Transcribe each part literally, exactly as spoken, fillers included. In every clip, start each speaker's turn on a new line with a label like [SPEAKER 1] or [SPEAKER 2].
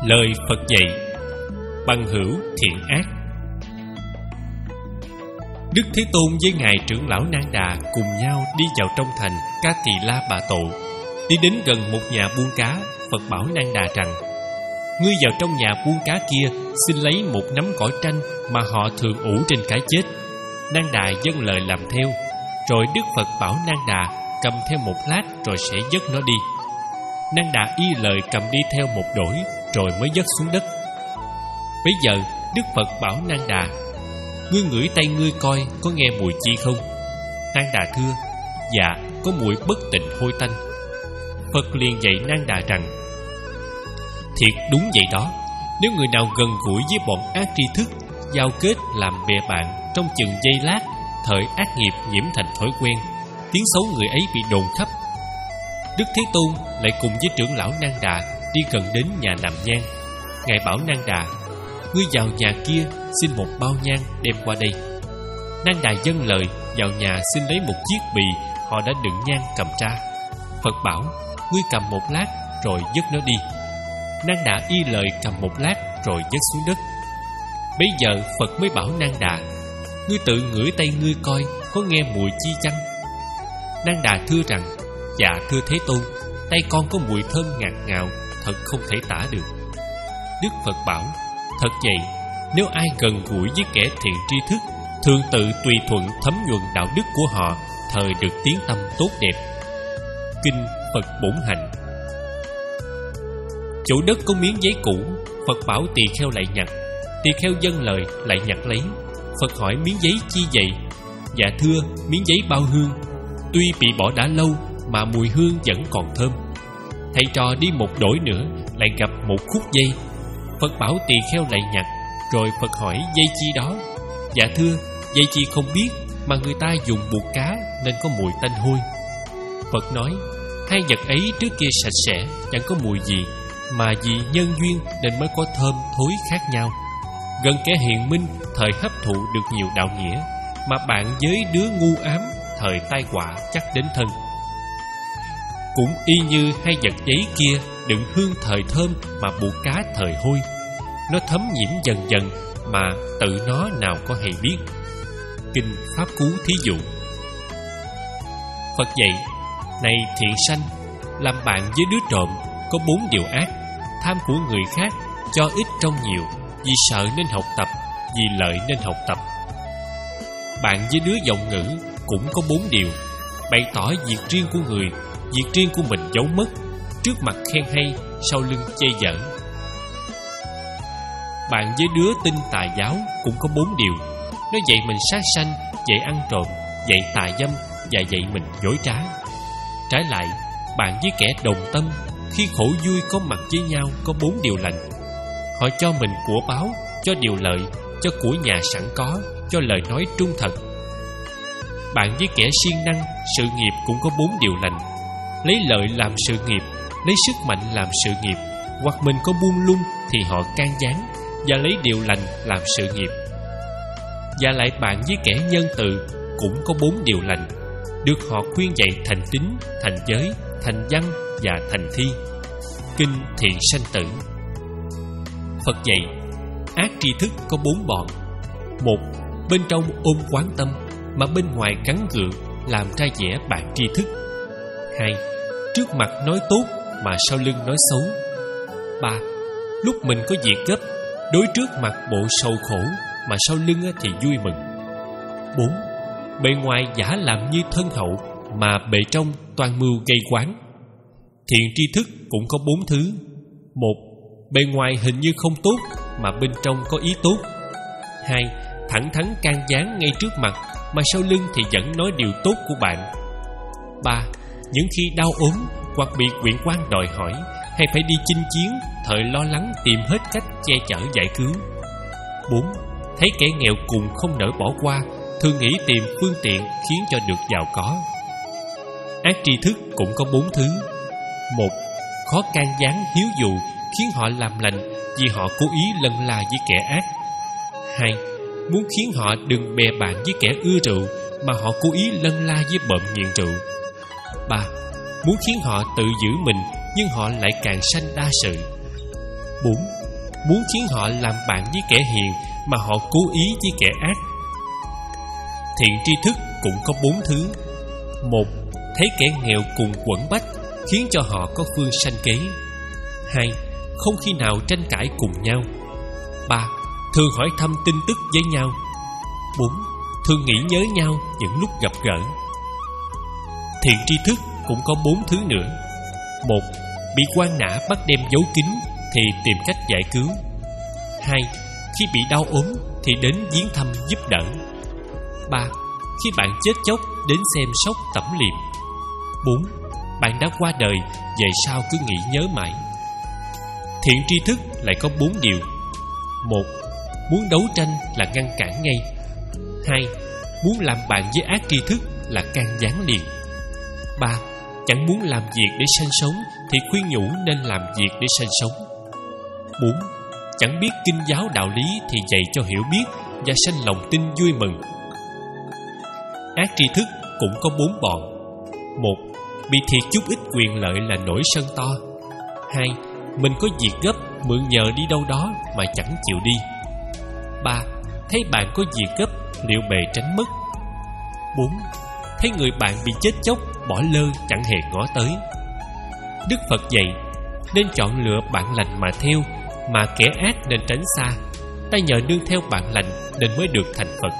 [SPEAKER 1] Lời Phật dạy: bằng hữu thiện ác. Đức Thế Tôn với ngài trưởng lão Nang Đà cùng nhau đi vào trong thành Ca Tỳ La Bà Tộ. Đi đến gần một nhà buôn cá, Phật bảo Nang Đà rằng: ngươi vào trong nhà buôn cá kia, xin lấy một nắm cỏ tranh mà họ thường ủ trên cá chết. Nang Đà vâng lời làm theo. Rồi Đức Phật bảo Nang Đà cầm theo một lát rồi sẽ vớt nó đi. Nang Đà y lời cầm đi theo một đỗi, rồi mới vớt xuống đất. Bấy giờ Đức Phật bảo Nang Đà: ngươi ngửi tay ngươi coi có nghe mùi chi không? Nang Đà thưa: dạ, có mùi bất tịnh hôi tanh. Phật liền dạy Nang Đà rằng: thiệt đúng vậy đó. Nếu người nào gần gũi với bọn ác tri thức, giao kết làm bè bạn trong chừng giây lát, thời ác nghiệp nhiễm thành thói quen, tiếng xấu người ấy bị đồn khắp. Đức Thế Tôn lại cùng với trưởng lão Nang Đà đi gần đến nhà nằm nhang. Ngài bảo Nang Đà: ngươi vào nhà kia xin một bao nhang đem qua đây. Nang Đà vâng lời, vào nhà xin lấy một chiếc bì họ đã đựng nhang cầm ra. Phật bảo: ngươi cầm một lát rồi vớt nó đi. Nang Đà y lời cầm một lát rồi vớt xuống đất. Bấy giờ Phật mới bảo Nang Đà: ngươi tự ngửi tay ngươi coi có nghe mùi chi chăng? Nang Đà thưa rằng: dạ thưa Thế Tôn, tay con có mùi thơm ngạt ngào, thật không thể tả được. Đức Phật bảo: thật vậy, nếu ai gần gũi với kẻ thiện tri thức, thường tự tùy thuận thấm nhuần đạo đức của họ, thời được tiếng tâm tốt đẹp. Kinh Phật Bổn Hạnh. Chỗ đất có miếng giấy cũ, Phật bảo tỳ kheo lại nhặt. Tỳ kheo vâng lời lại nhặt lấy. Phật hỏi miếng giấy chi vậy? Dạ thưa, miếng giấy bao hương. Tuy bị bỏ đã lâu mà mùi hương vẫn còn thơm. Thầy trò đi một đổi nữa, lại gặp một khúc dây. Phật bảo tỳ kheo lại nhặt. Rồi Phật hỏi dây chi đó? Dạ thưa, dây chi không biết, mà người ta dùng buộc cá nên có mùi tanh hôi. Phật nói: hai vật ấy trước kia sạch sẽ, chẳng có mùi gì, mà vì nhân duyên nên mới có thơm thối khác nhau. Gần kẻ hiền minh, thời hấp thụ được nhiều đạo nghĩa, mà bạn với đứa ngu ám, thời tai họa chắc đến thân. Cũng y như hai vật giấy kia đựng hương thời thơm mà buộc cá thời hôi. Nó thấm nhiễm dần dần mà tự nó nào có hay biết. Kinh Pháp Cú thí dụ. Phật dạy: này thiện sanh, làm bạn với đứa trộm có bốn điều ác: tham của người khác, cho ít trong nhiều, vì sợ nên học tập, vì lợi nên học tập. Bạn với đứa vọng ngữ cũng có bốn điều: bày tỏ việc riêng của người, việc riêng của mình giấu mất, trước mặt khen hay, sau lưng chê dở. Bạn với đứa tin tà giáo cũng có bốn điều: nó dạy mình sát sanh, dạy ăn trộm, dạy tà dâm, và dạy mình dối trá. Trái lại, bạn với kẻ đồng tâm, khi khổ vui có mặt với nhau có bốn điều lành: họ cho mình của báo, cho điều lợi, cho của nhà sẵn có, cho lời nói trung thật. Bạn với kẻ siêng năng, sự nghiệp cũng có bốn điều lành: lấy lợi làm sự nghiệp, lấy sức mạnh làm sự nghiệp, hoặc mình có buông lung thì họ can gián, và lấy điều lành làm sự nghiệp. Và lại bạn với kẻ nhân từ cũng có bốn điều lành: được họ khuyên dạy thành tín, thành giới, thành văn và thành thi. Kinh Thiện Sanh Tử. Phật dạy: ác tri thức có bốn bọn. Một, bên trong ôm quán tâm, mà bên ngoài gắn gượng làm ra vẻ bạn tri thức. Hai, trước mặt nói tốt mà sau lưng nói xấu. Ba, lúc mình có việc gấp, đối trước mặt bộ sầu khổ, mà sau lưng thì vui mừng. Bốn, bề ngoài giả làm như thân hậu, mà bề trong toàn mưu gây quán. Thiện tri thức cũng có bốn thứ. Một, bề ngoài hình như không tốt, mà bên trong có ý tốt. Hai, thẳng thắn can gián ngay trước mặt, mà sau lưng thì vẫn nói điều tốt của bạn. Ba, những khi đau ốm hoặc bị quyển quan đòi hỏi, hay phải đi chinh chiến, thời lo lắng tìm hết cách che chở giải cứu. Bốn, thấy kẻ nghèo cùng không nỡ bỏ qua, thường nghĩ tìm phương tiện khiến cho được giàu có. Ác tri thức cũng có bốn thứ. Một, khó can gián hiếu dụ, khiến họ làm lành vì họ cố ý lân la với kẻ ác. Hai, muốn khiến họ đừng bè bạn với kẻ ưa rượu, mà họ cố ý lân la với bợm nghiện rượu. Ba, muốn khiến họ tự giữ mình, nhưng họ lại càng sanh đa sự. Bốn, muốn khiến họ làm bạn với kẻ hiền mà họ cố ý với kẻ ác. Thiện tri thức cũng có bốn thứ. Một, thấy kẻ nghèo cùng quẫn bách, khiến cho họ có phương sanh kế. Hai, không khi nào tranh cãi cùng nhau. Ba, thường hỏi thăm tin tức với nhau. Bốn, thường nghĩ nhớ nhau những lúc gặp gỡ. Thiện tri thức cũng có bốn thứ nữa. Một, bị quan nã bắt đem giấu kín thì tìm cách giải cứu. Hai, khi bị đau ốm thì đến viếng thăm giúp đỡ. Ba, khi bạn chết chóc đến xem sóc tẩm liệm. Bốn, bạn đã qua đời, về sau cứ nghĩ nhớ mãi. Thiện tri thức lại có bốn điều. Một, muốn đấu tranh là ngăn cản ngay. Hai, muốn làm bạn với ác tri thức là can gián liền. Ba, chẳng muốn làm việc để sanh sống thì khuyên nhủ nên làm việc để sanh sống. Bốn, chẳng biết kinh giáo đạo lý thì dạy cho hiểu biết và sanh lòng tin vui mừng. Ác tri thức cũng có bốn bọn. Một, bị thiệt chút ít quyền lợi là nổi sân to. Hai, mình có việc gấp mượn nhờ đi đâu đó mà chẳng chịu đi. Ba, thấy bạn có việc gấp liệu bề tránh mất. Bốn, thấy người bạn bị chết chóc bỏ lơ chẳng hề ngó tới. Đức Phật dạy nên chọn lựa bạn lành mà theo, mà kẻ ác nên tránh xa. Ta nhờ nương theo bạn lành nên mới được thành Phật.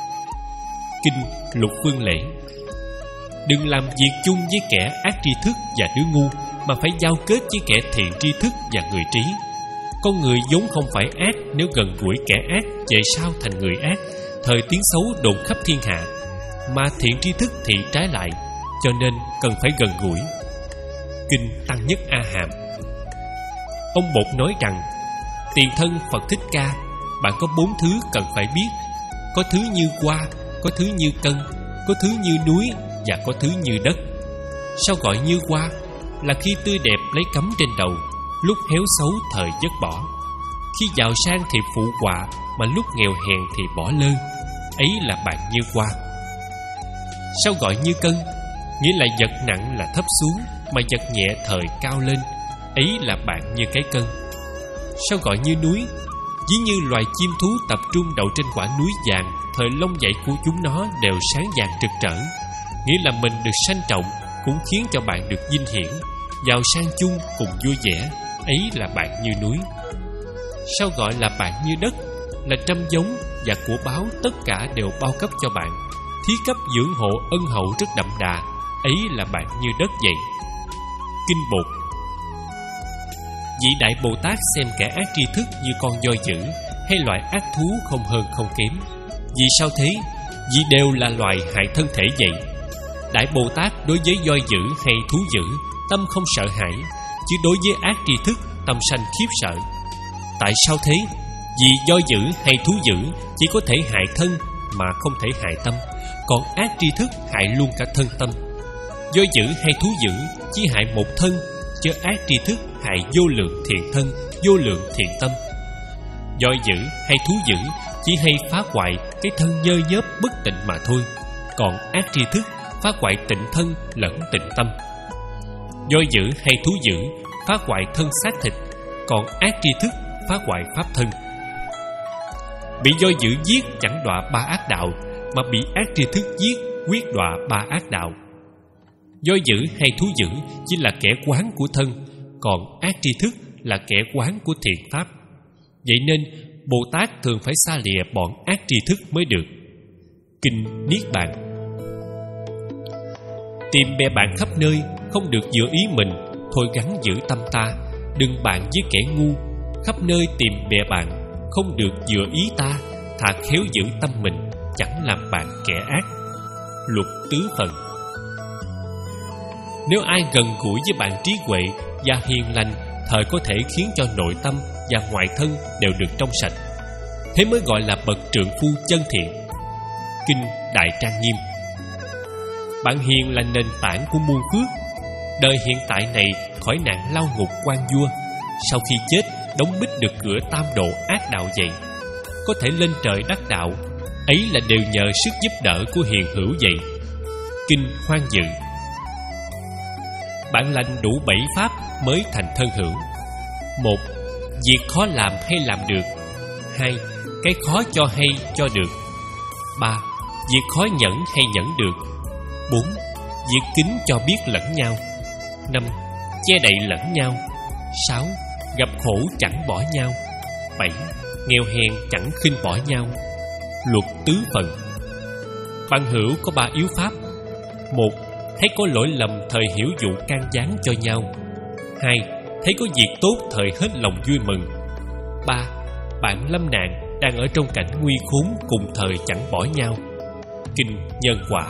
[SPEAKER 1] Kinh Lục Phương Lễ. Đừng làm việc chung với kẻ ác tri thức và đứa ngu, mà phải giao kết với kẻ thiện tri thức và người trí. Con người vốn không phải ác, nếu gần gũi kẻ ác, về sau thành người ác, thời tiếng xấu đồn khắp thiên hạ. Mà thiện tri thức thì trái lại, cho nên cần phải gần gũi. Kinh Tăng Nhất A Hàm. Ông Bột nói rằng, tiền thân Phật Thích Ca, bạn có bốn thứ cần phải biết. Có thứ như hoa, có thứ như cân, có thứ như núi và có thứ như đất. Sao gọi như hoa? Là khi tươi đẹp lấy cắm trên đầu, lúc héo xấu thời vứt bỏ. Khi giàu sang thì phụ họa, mà lúc nghèo hèn thì bỏ lơ. Ấy là bạn như hoa. Sao gọi như cân? Nghĩa là vật nặng là thấp xuống, mà vật nhẹ thời cao lên. Ấy là bạn như cái cân. Sao gọi như núi? Ví như loài chim thú tập trung đậu trên quả núi vàng, thời lông dậy của chúng nó đều sáng vàng rực rỡ. Nghĩa là mình được sanh trọng cũng khiến cho bạn được vinh hiển, giàu sang chung cùng vui vẻ. Ấy là bạn như núi. Sao gọi là bạn như đất? Là trăm giống và của báo tất cả đều bao cấp cho bạn, thí cấp dưỡng hộ ân hậu rất đậm đà. Ấy là bạn như đất vậy. Kinh Bột. Vị Đại Bồ Tát xem kẻ ác tri thức như con voi dữ hay loại ác thú không hơn không kém. Vì sao thế? Vì đều là loài hại thân thể vậy. Đại Bồ Tát đối với voi dữ hay thú dữ tâm không sợ hãi, chứ đối với ác tri thức tâm sanh khiếp sợ. Tại sao thế? Vì voi dữ hay thú dữ chỉ có thể hại thân mà không thể hại tâm, còn ác tri thức hại luôn cả thân tâm. Voi dữ hay thú dữ chỉ hại một thân, chứ ác tri thức hại vô lượng thiện thân, vô lượng thiện tâm. Voi dữ hay thú dữ chỉ hay phá hoại cái thân nhơ nhớp bất tịnh mà thôi, còn ác tri thức phá hoại tịnh thân lẫn tịnh tâm. Voi dữ hay thú dữ phá hoại thân xác thịt, còn ác tri thức phá hoại pháp thân. Bị voi dữ giết chẳng đọa ba ác đạo, mà bị ác tri thức giết quyết đọa ba ác đạo. Voi dữ hay thú dữ chỉ là kẻ quán của thân, còn ác tri thức là kẻ quán của thiện pháp. Vậy nên Bồ Tát thường phải xa lìa bọn ác tri thức mới được. Kinh Niết Bàn. Tìm bè bạn khắp nơi, không được dựa ý mình, thôi gắng giữ tâm ta. Đừng bạn với kẻ ngu, khắp nơi tìm bè bạn, không được dựa ý ta. Thà khéo giữ tâm mình, chẳng làm bạn kẻ ác. Luật tứ phần. Nếu ai gần gũi với bạn trí huệ và hiền lành, thời có thể khiến cho nội tâm và ngoại thân đều được trong sạch. Thế mới gọi là bậc trượng phu chân thiện. Kinh Đại Trang Nghiêm. Bạn hiền là nền tảng của muôn phước. Đời hiện tại này khỏi nạn lao ngục quan vua, sau khi chết đóng bít được cửa tam độ ác đạo vậy, có thể lên trời đắc đạo. Ấy là đều nhờ sức giúp đỡ của hiền hữu vậy. Kinh Hoan Dự. Bạn lành đủ bảy pháp mới thành thân hữu. Một, việc khó làm hay làm được. Hai, cái khó cho hay cho được. Ba, việc khó nhẫn hay nhẫn được. Bốn, việc kính cho biết lẫn nhau. Năm, che đậy lẫn nhau. Sáu, gặp khổ chẳng bỏ nhau. Bảy, nghèo hèn chẳng khinh bỏ nhau. Luật tứ phần. Bằng hữu có ba yếu pháp. Một, thấy có lỗi lầm thời hiểu dụ can gián cho nhau. Hai, thấy có việc tốt thời hết lòng vui mừng. Ba, bạn lâm nạn đang ở trong cảnh nguy khốn cùng thời chẳng bỏ nhau. Kinh Nhân Quả.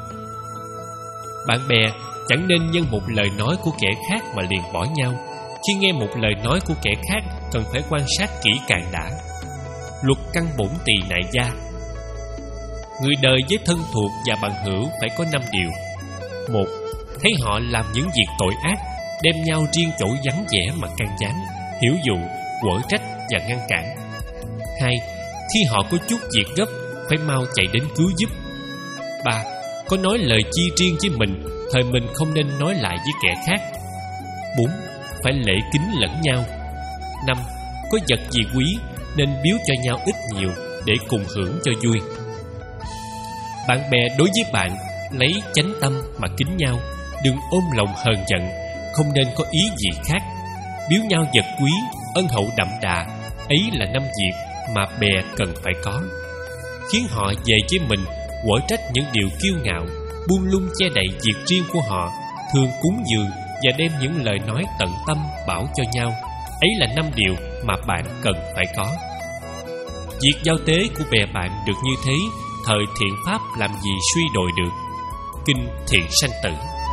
[SPEAKER 1] Bạn bè chẳng nên nhân một lời nói của kẻ khác mà liền bỏ nhau. Khi nghe một lời nói của kẻ khác, cần phải quan sát kỹ càng đã. Luật căn bổn tỳ nại gia. Người đời với thân thuộc và bằng hữu phải có năm điều. Một, thấy họ làm những việc tội ác, đem nhau riêng chỗ vắng vẻ mà can gián, hiểu dụ, quở trách và ngăn cản. Hai, khi họ có chút việc gấp, phải mau chạy đến cứu giúp. Ba, có nói lời chi riêng với mình, thời mình không nên nói lại với kẻ khác. Bốn, phải lễ kính lẫn nhau. Năm, có vật gì quý nên biếu cho nhau ít nhiều để cùng hưởng cho vui. Bạn bè đối với bạn lấy chánh tâm mà kính nhau, đừng ôm lòng hờn giận, không nên có ý gì khác. Biếu nhau vật quý, ân hậu đậm đà, ấy là năm việc mà bè cần phải có. Khiến họ về với mình, quở trách những điều kiêu ngạo, buông lung che đậy việc riêng của họ, thường cúng dường và đem những lời nói tận tâm bảo cho nhau. Ấy là năm điều mà bạn cần phải có. Việc giao tế của bè bạn được như thế, thời thiện pháp làm gì suy đồi được. Kinh Thiện Sanh Tử.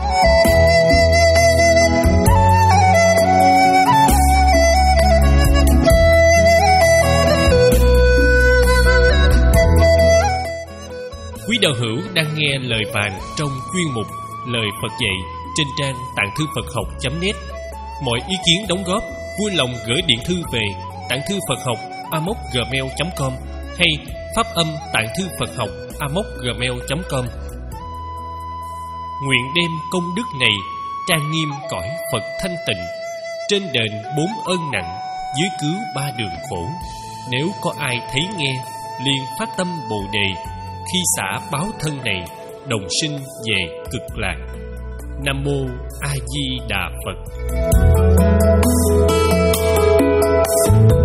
[SPEAKER 1] Quý đạo hữu đang nghe lời vàng trong chuyên mục Lời Phật dạy trên trang tạng thư Phật học chấm net. Mọi ý kiến đóng góp vui lòng gửi điện thư về tạng thư Phật học a m o c gmail chấm com hay phát âm tạng thư Phật học a m o c gmail chấm com. Nguyện đem công đức này trang nghiêm cõi Phật thanh tịnh, trên đền bốn ơn nặng, dưới cứu ba đường khổ. Nếu có ai thấy nghe, liền phát tâm Bồ đề, khi xả báo thân này, đồng sinh về cực lạc. Nam mô A Di Đà Phật.